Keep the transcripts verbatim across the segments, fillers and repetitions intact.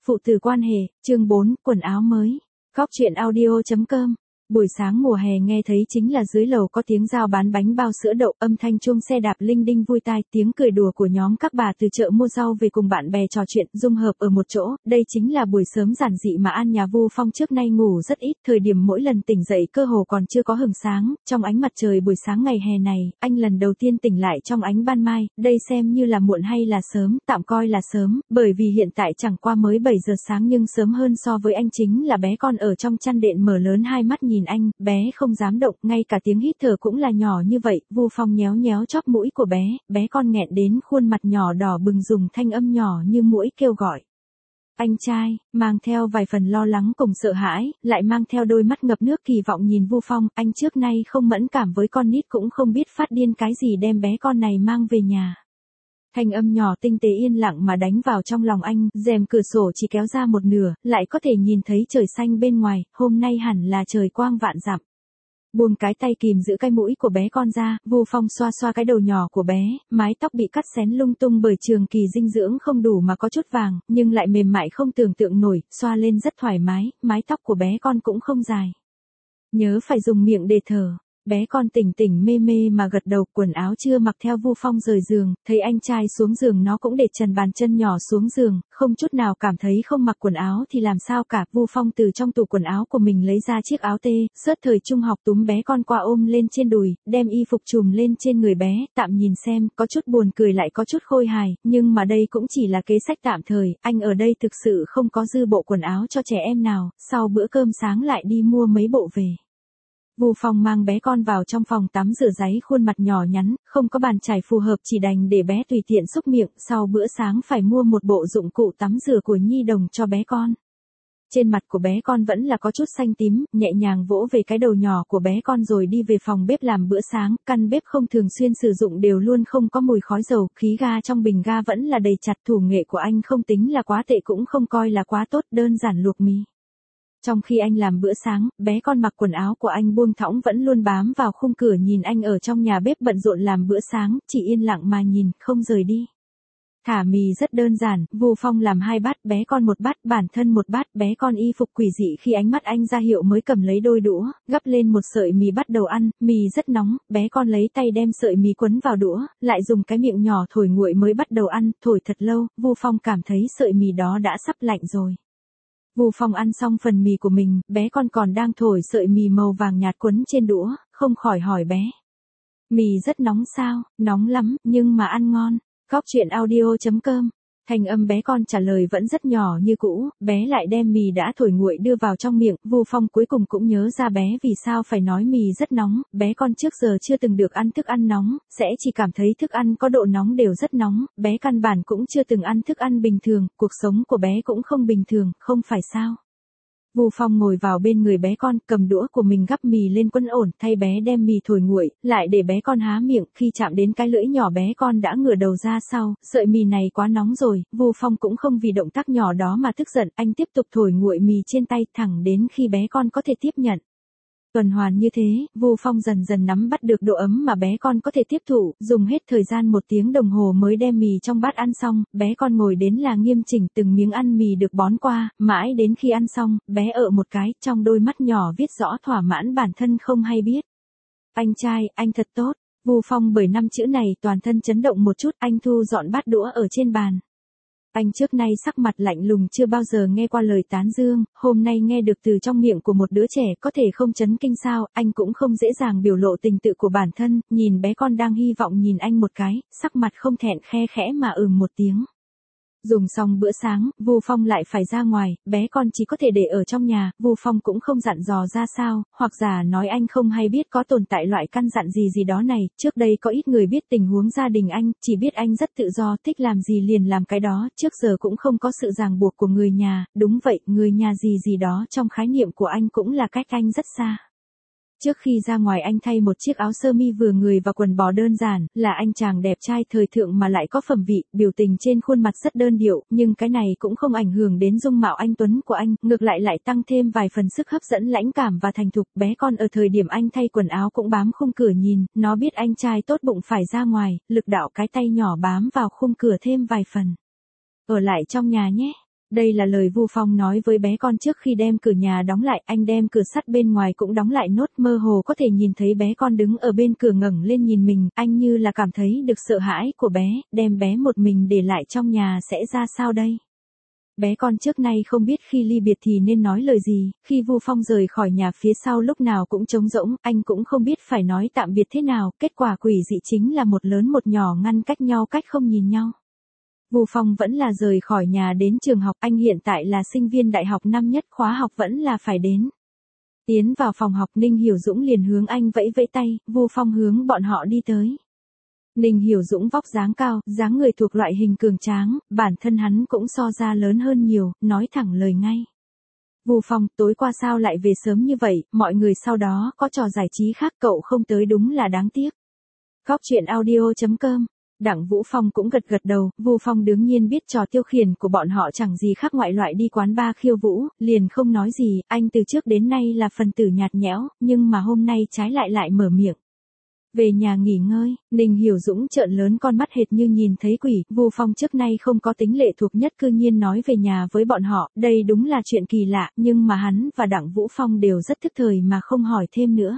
Phụ tử quan hệ, chương bốn, quần áo mới. Góc truyện audio chấm com. Buổi sáng mùa hè nghe thấy chính là dưới lầu có tiếng giao bán bánh bao sữa đậu, âm thanh chuông xe đạp linh đinh vui tai, tiếng cười đùa của nhóm các bà từ chợ mua rau về cùng bạn bè trò chuyện, dung hợp ở một chỗ. Đây chính là buổi sớm giản dị mà An nhà Vu Phong trước nay ngủ rất ít, thời điểm mỗi lần tỉnh dậy cơ hồ còn chưa có hừng sáng, trong ánh mặt trời buổi sáng ngày hè này, anh lần đầu tiên tỉnh lại trong ánh ban mai, đây xem như là muộn hay là sớm, tạm coi là sớm, bởi vì hiện tại chẳng qua mới bảy giờ sáng nhưng sớm hơn so với anh chính là bé con ở trong chăn đệm mở lớn hai mắt nhìn anh, bé không dám động, ngay cả tiếng hít thở cũng là nhỏ như vậy. Vu Phong nhéo nhéo chóp mũi của bé, bé con nghẹn đến khuôn mặt nhỏ đỏ bừng dùng thanh âm nhỏ như muỗi kêu gọi. Anh trai, mang theo vài phần lo lắng cùng sợ hãi, lại mang theo đôi mắt ngập nước kỳ vọng nhìn Vu Phong, anh trước nay không mẫn cảm với con nít cũng không biết phát điên cái gì đem bé con này mang về nhà. Thanh âm nhỏ tinh tế yên lặng mà đánh vào trong lòng anh, rèm cửa sổ chỉ kéo ra một nửa, lại có thể nhìn thấy trời xanh bên ngoài, hôm nay hẳn là trời quang vạn dặm. Buông cái tay kìm giữ cái mũi của bé con ra, Vu Phong xoa xoa cái đầu nhỏ của bé, mái tóc bị cắt xén lung tung bởi trường kỳ dinh dưỡng không đủ mà có chút vàng, nhưng lại mềm mại không tưởng tượng nổi, xoa lên rất thoải mái, mái tóc của bé con cũng không dài. Nhớ phải dùng miệng để thở. Bé con tỉnh tỉnh mê mê mà gật đầu, quần áo chưa mặc theo Vu Phong rời giường, thấy anh trai xuống giường nó cũng để trần bàn chân nhỏ xuống giường, không chút nào cảm thấy không mặc quần áo thì làm sao cả. Vu Phong từ trong tủ quần áo của mình lấy ra chiếc áo tê, sớt thời trung học túm bé con qua ôm lên trên đùi, đem y phục trùm lên trên người bé, tạm nhìn xem, có chút buồn cười lại có chút khôi hài, nhưng mà đây cũng chỉ là kế sách tạm thời, anh ở đây thực sự không có dư bộ quần áo cho trẻ em nào, sau bữa cơm sáng lại đi mua mấy bộ về. Vu Phong mang bé con vào trong phòng tắm rửa ráy khuôn mặt nhỏ nhắn, không có bàn chải phù hợp chỉ đành để bé tùy tiện xúc miệng, sau bữa sáng phải mua một bộ dụng cụ tắm rửa của nhi đồng cho bé con. Trên mặt của bé con vẫn là có chút xanh tím, nhẹ nhàng vỗ về cái đầu nhỏ của bé con rồi đi về phòng bếp làm bữa sáng, căn bếp không thường xuyên sử dụng đều luôn không có mùi khói dầu, khí ga trong bình ga vẫn là đầy chặt, thủ nghệ của anh không tính là quá tệ cũng không coi là quá tốt, đơn giản luộc mì. Trong khi anh làm bữa sáng, bé con mặc quần áo của anh buông thõng vẫn luôn bám vào khung cửa nhìn anh ở trong nhà bếp bận rộn làm bữa sáng, chỉ yên lặng mà nhìn, không rời đi. Thả mì rất đơn giản, Vu Phong làm hai bát, bé con một bát, bản thân một bát, bé con y phục quỷ dị khi ánh mắt anh ra hiệu mới cầm lấy đôi đũa, gắp lên một sợi mì bắt đầu ăn, mì rất nóng, bé con lấy tay đem sợi mì quấn vào đũa, lại dùng cái miệng nhỏ thổi nguội mới bắt đầu ăn, thổi thật lâu, Vu Phong cảm thấy sợi mì đó đã sắp lạnh rồi. Vu Phong ăn xong phần mì của mình, bé con còn đang thổi sợi mì màu vàng nhạt quấn trên đũa, không khỏi hỏi bé. Mì rất nóng sao? Nóng lắm, nhưng mà ăn ngon. Góc truyện audio chấm com. Thanh âm bé con trả lời vẫn rất nhỏ như cũ, bé lại đem mì đã thổi nguội đưa vào trong miệng, Vu Phong cuối cùng cũng nhớ ra bé vì sao phải nói mì rất nóng, bé con trước giờ chưa từng được ăn thức ăn nóng, sẽ chỉ cảm thấy thức ăn có độ nóng đều rất nóng, bé căn bản cũng chưa từng ăn thức ăn bình thường, cuộc sống của bé cũng không bình thường, không phải sao. Vu Phong ngồi vào bên người bé con, cầm đũa của mình gắp mì lên quấn ổn, thay bé đem mì thổi nguội, lại để bé con há miệng, khi chạm đến cái lưỡi nhỏ bé con đã ngửa đầu ra sau, sợi mì này quá nóng rồi, Vu Phong cũng không vì động tác nhỏ đó mà tức giận, anh tiếp tục thổi nguội mì trên tay, thẳng đến khi bé con có thể tiếp nhận. Tuần hoàn như thế, Vu Phong dần dần nắm bắt được độ ấm mà bé con có thể tiếp thụ, dùng hết thời gian một tiếng đồng hồ mới đem mì trong bát ăn xong, bé con ngồi đến là nghiêm chỉnh từng miếng ăn mì được bón qua, mãi đến khi ăn xong, bé ợ một cái, trong đôi mắt nhỏ viết rõ thỏa mãn bản thân không hay biết. Anh trai, anh thật tốt. Vu Phong bởi năm chữ này toàn thân chấn động một chút, anh thu dọn bát đũa ở trên bàn. Anh trước nay sắc mặt lạnh lùng chưa bao giờ nghe qua lời tán dương, hôm nay nghe được từ trong miệng của một đứa trẻ có thể không chấn kinh sao, anh cũng không dễ dàng biểu lộ tình tự của bản thân, nhìn bé con đang hy vọng nhìn anh một cái, sắc mặt không thẹn khe khẽ mà ừm một tiếng. Dùng xong bữa sáng, Vu Phong lại phải ra ngoài, bé con chỉ có thể để ở trong nhà, Vu Phong cũng không dặn dò ra sao, hoặc giả nói anh không hay biết có tồn tại loại căn dặn gì gì đó này, trước đây có ít người biết tình huống gia đình anh, chỉ biết anh rất tự do, thích làm gì liền làm cái đó, trước giờ cũng không có sự ràng buộc của người nhà, đúng vậy, người nhà gì gì đó trong khái niệm của anh cũng là cách anh rất xa. Trước khi ra ngoài anh thay một chiếc áo sơ mi vừa người và quần bò đơn giản, là anh chàng đẹp trai thời thượng mà lại có phẩm vị, biểu tình trên khuôn mặt rất đơn điệu, nhưng cái này cũng không ảnh hưởng đến dung mạo anh tuấn của anh, ngược lại lại tăng thêm vài phần sức hấp dẫn lãnh cảm và thành thục. Bé con ở thời điểm anh thay quần áo cũng bám khung cửa nhìn, nó biết anh trai tốt bụng phải ra ngoài, lực đạo cái tay nhỏ bám vào khung cửa thêm vài phần. Ở lại trong nhà nhé. Đây là lời Vu Phong nói với bé con trước khi đem cửa nhà đóng lại, anh đem cửa sắt bên ngoài cũng đóng lại nốt, mơ hồ có thể nhìn thấy bé con đứng ở bên cửa ngẩng lên nhìn mình, anh như là cảm thấy được sợ hãi của bé, đem bé một mình để lại trong nhà sẽ ra sao đây? Bé con trước nay không biết khi ly biệt thì nên nói lời gì, khi Vu Phong rời khỏi nhà phía sau lúc nào cũng trống rỗng, anh cũng không biết phải nói tạm biệt thế nào, kết quả quỷ dị chính là một lớn một nhỏ ngăn cách nhau cách không nhìn nhau. Vu Phong vẫn là rời khỏi nhà đến trường học, anh hiện tại là sinh viên đại học năm nhất, khóa học vẫn là phải đến. Tiến vào phòng học, Ninh Hiểu Dũng liền hướng anh vẫy vẫy tay, Vu Phong hướng bọn họ đi tới. Ninh Hiểu Dũng vóc dáng cao, dáng người thuộc loại hình cường tráng, bản thân hắn cũng so ra lớn hơn nhiều, nói thẳng lời ngay. Vu Phong, tối qua sao lại về sớm như vậy, mọi người sau đó có trò giải trí khác cậu không tới đúng là đáng tiếc. Góc truyện audio chấm com. Đặng Vũ Phong cũng gật gật đầu, Vu Phong đương nhiên biết trò tiêu khiển của bọn họ chẳng gì khác ngoại loại đi quán bar khiêu vũ, liền không nói gì, anh từ trước đến nay là phần tử nhạt nhẽo, nhưng mà hôm nay trái lại lại mở miệng. Về nhà nghỉ ngơi, Ninh Hiểu Dũng trợn lớn con mắt hệt như nhìn thấy quỷ, Vu Phong trước nay không có tính lệ thuộc nhất cư nhiên nói về nhà với bọn họ, đây đúng là chuyện kỳ lạ, nhưng mà hắn và Đặng Vũ Phong đều rất thức thời mà không hỏi thêm nữa.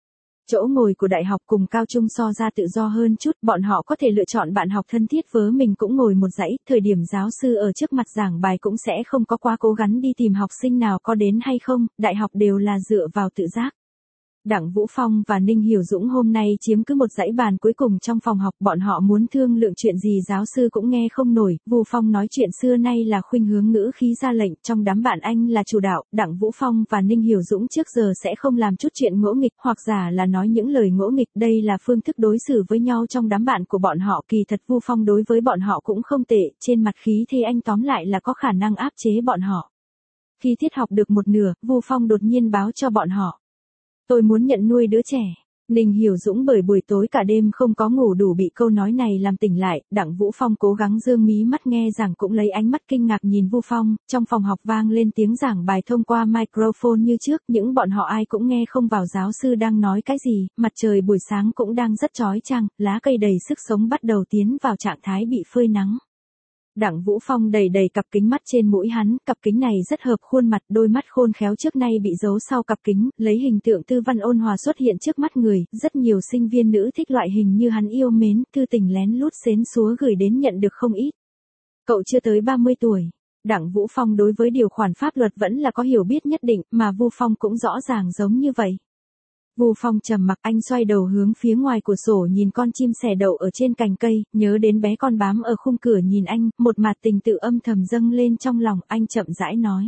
Chỗ ngồi của đại học cùng cao trung so ra tự do hơn chút, bọn họ có thể lựa chọn bạn học thân thiết với mình cũng ngồi một dãy, thời điểm giáo sư ở trước mặt giảng bài cũng sẽ không có quá cố gắng đi tìm học sinh nào có đến hay không, đại học đều là dựa vào tự giác. Đặng Vũ Phong và Ninh Hiểu Dũng hôm nay chiếm cứ một dãy bàn cuối cùng trong phòng học, bọn họ muốn thương lượng chuyện gì giáo sư cũng nghe không nổi, Vu Phong nói chuyện xưa nay là khuynh hướng ngữ khí ra lệnh, trong đám bạn anh là chủ đạo, Đặng Vũ Phong và Ninh Hiểu Dũng trước giờ sẽ không làm chút chuyện ngỗ nghịch, hoặc giả là nói những lời ngỗ nghịch, đây là phương thức đối xử với nhau trong đám bạn của bọn họ, kỳ thật Vu Phong đối với bọn họ cũng không tệ, trên mặt khí thế anh tóm lại là có khả năng áp chế bọn họ. Khi tiết học được một nửa, Vu Phong đột nhiên báo cho bọn họ. Tôi muốn nhận nuôi đứa trẻ. Ninh Hiểu Dũng bởi buổi tối cả đêm không có ngủ đủ bị câu nói này làm tỉnh lại, Đặng Vũ Phong cố gắng dương mí mắt nghe giảng cũng lấy ánh mắt kinh ngạc nhìn Vu Phong, trong phòng học vang lên tiếng giảng bài thông qua microphone như trước, những bọn họ ai cũng nghe không vào giáo sư đang nói cái gì, mặt trời buổi sáng cũng đang rất chói chang, lá cây đầy sức sống bắt đầu tiến vào trạng thái bị phơi nắng. Đặng Vũ Phong đầy đầy cặp kính mắt trên mũi hắn, cặp kính này rất hợp khuôn mặt, đôi mắt khôn khéo trước nay bị giấu sau cặp kính, lấy hình tượng Tư Văn ôn hòa xuất hiện trước mắt người, rất nhiều sinh viên nữ thích loại hình như hắn yêu mến, thư tình lén lút xến xúa gửi đến nhận được không ít. Cậu chưa tới ba mươi tuổi. Đặng Vũ Phong đối với điều khoản pháp luật vẫn là có hiểu biết nhất định, mà Vu Phong cũng rõ ràng giống như vậy. Vu Phong trầm mặc, anh xoay đầu hướng phía ngoài cửa sổ nhìn con chim sẻ đậu ở trên cành cây, nhớ đến bé con bám ở khung cửa nhìn anh, một mạt tình tự âm thầm dâng lên trong lòng, anh chậm rãi nói.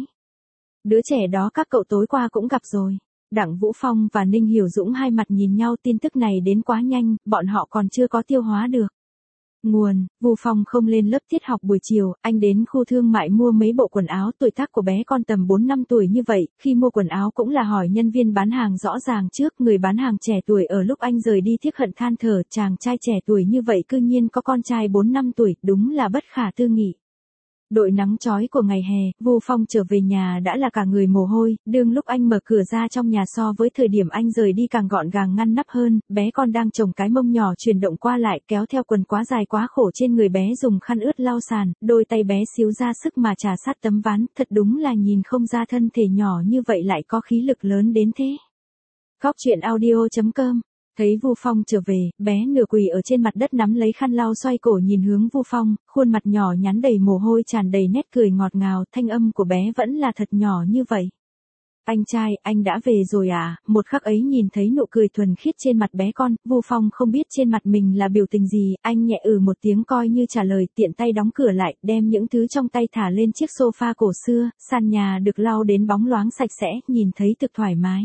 Đứa trẻ đó các cậu tối qua cũng gặp rồi. Đặng Vũ Phong và Ninh Hiểu Dũng hai mặt nhìn nhau, tin tức này đến quá nhanh, bọn họ còn chưa có tiêu hóa được. Nguồn, Vu Phong không lên lớp tiết học buổi chiều, anh đến khu thương mại mua mấy bộ quần áo, tuổi tác của bé con tầm bốn năm tuổi như vậy, khi mua quần áo cũng là hỏi nhân viên bán hàng rõ ràng trước, người bán hàng trẻ tuổi ở lúc anh rời đi tiếc hận than thở, chàng trai trẻ tuổi như vậy cư nhiên có con trai bốn năm tuổi, đúng là bất khả tư nghị. Đội nắng chói của ngày hè, Vu Phong trở về nhà đã là cả người mồ hôi, đương lúc anh mở cửa ra trong nhà so với thời điểm anh rời đi càng gọn gàng ngăn nắp hơn, bé con đang chồng cái mông nhỏ chuyển động qua lại kéo theo quần quá dài quá khổ trên người bé dùng khăn ướt lau sàn, đôi tay bé xíu ra sức mà trà sát tấm ván, thật đúng là nhìn không ra thân thể nhỏ như vậy lại có khí lực lớn đến thế. Góc truyện audio chấm com. Thấy Vu Phong trở về, bé nửa quỳ ở trên mặt đất nắm lấy khăn lau xoay cổ nhìn hướng Vu Phong, khuôn mặt nhỏ nhắn đầy mồ hôi tràn đầy nét cười ngọt ngào, thanh âm của bé vẫn là thật nhỏ như vậy. Anh trai, anh đã về rồi à? Một khắc ấy nhìn thấy nụ cười thuần khiết trên mặt bé con, Vu Phong không biết trên mặt mình là biểu tình gì, anh nhẹ ừ một tiếng coi như trả lời, tiện tay đóng cửa lại, đem những thứ trong tay thả lên chiếc sofa cổ xưa, sàn nhà được lau đến bóng loáng sạch sẽ, nhìn thấy thực thoải mái.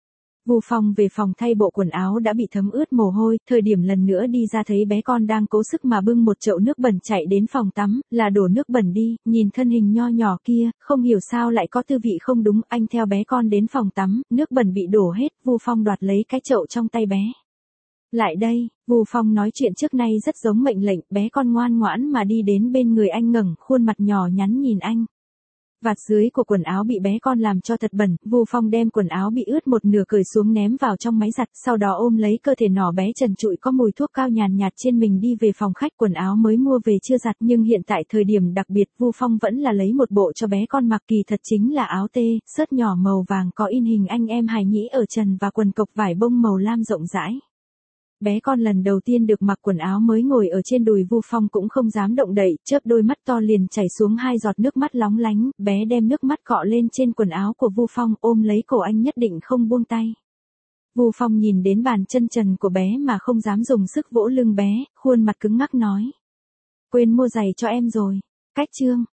Vu Phong về phòng thay bộ quần áo đã bị thấm ướt mồ hôi, thời điểm lần nữa đi ra thấy bé con đang cố sức mà bưng một chậu nước bẩn chạy đến phòng tắm, là đổ nước bẩn đi, nhìn thân hình nho nhỏ kia, không hiểu sao lại có tư vị không đúng, anh theo bé con đến phòng tắm, nước bẩn bị đổ hết, Vu Phong đoạt lấy cái chậu trong tay bé. Lại đây, Vu Phong nói chuyện trước nay rất giống mệnh lệnh, bé con ngoan ngoãn mà đi đến bên người anh ngẩng, khuôn mặt nhỏ nhắn nhìn anh. Vạt dưới của quần áo bị bé con làm cho thật bẩn, Vu Phong đem quần áo bị ướt một nửa cởi xuống ném vào trong máy giặt, sau đó ôm lấy cơ thể nhỏ bé trần trụi có mùi thuốc cao nhàn nhạt trên mình đi về phòng khách. Quần áo mới mua về chưa giặt nhưng hiện tại thời điểm đặc biệt, Vu Phong vẫn là lấy một bộ cho bé con mặc, kỳ thật chính là áo tê, sớt nhỏ màu vàng có in hình anh em hài nhĩ ở trần và quần cộc vải bông màu lam rộng rãi. Bé con lần đầu tiên được mặc quần áo mới ngồi ở trên đùi Vu Phong cũng không dám động đậy, chớp đôi mắt to liền chảy xuống hai giọt nước mắt lóng lánh, bé đem nước mắt cọ lên trên quần áo của Vu Phong, ôm lấy cổ anh nhất định không buông tay. Vu Phong nhìn đến bàn chân trần của bé mà không dám dùng sức vỗ lưng bé, khuôn mặt cứng ngắc nói. Quên mua giày cho em rồi. Cách chương.